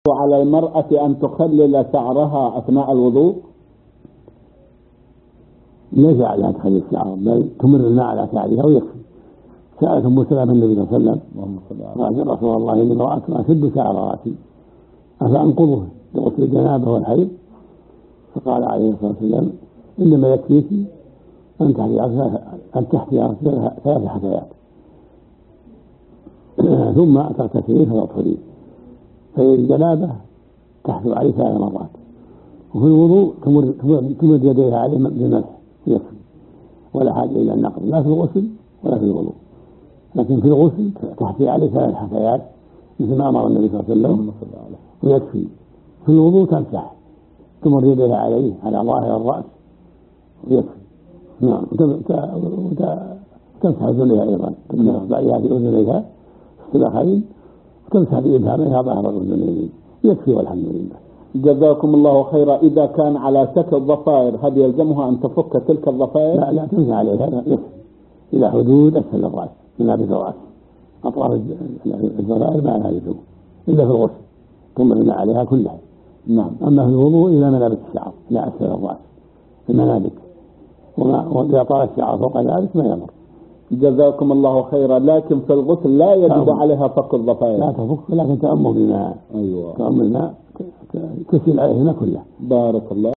على المرأة أن تخلل شعرها أثناء الوضوء؟ ليس عليها تخلل الشعر، بل تمر الماء على شعرها ويكفي. سألت أم سلمة النبي صلى الله عليه وسلم قالت يا رسول الله إني امرأة أشد شعر رأسي أفأنقضه لغسل الجنابة والحيض؟ فقال عليه الصلاة والسلام إنما يكفيك أن تحتي ثلاث حثيات ثم تغتسلين فتطهرين. فالجنابة تحثو عليه 3 مرات، وفي الوضوء تمد يديها عليه بالمسح يكفي، ولا حاجة إلى النقض لا في الغسل ولا في الوضوء. لكن في الغسل تحثي عليه 3 حثيات مثل ما أمر النبي صلى الله عليه وسلم ويكفي. في الوضوء تمسح، تمر يديها عليه على ظاهر الرأس ويكفي. نعم. وتمسح أذنيها أيضا، تمسح إصبعيها في أذنيها السلخين وتمسح بإبهامها ظهر الأذنين يكفي والحمد لله. جزاكم الله خيرا. إذا كان على شكل ضفائر هل يلزمها أن تفك تلك الضفائر؟ لا تمسح عليها يكفي إلى حدود أسفل الرأس منابت الرأس، أطراف الضفائر ما لها لزوم إلا في الغسل تمر الماء عليها كلها. نعم. أما في الوضوء إلى منابت الشعر لا أسفل الرأس المنابت، وإذا طال الشعر فوق ذلك ما يمر. جزاكم الله خيرا. لكن في الغسل لا يجب عليها فك الضفائر؟ لا تفك، لكن تأمه بالماء. أيوة. تأمه الماء تسيل عليهما كلها. بارك الله.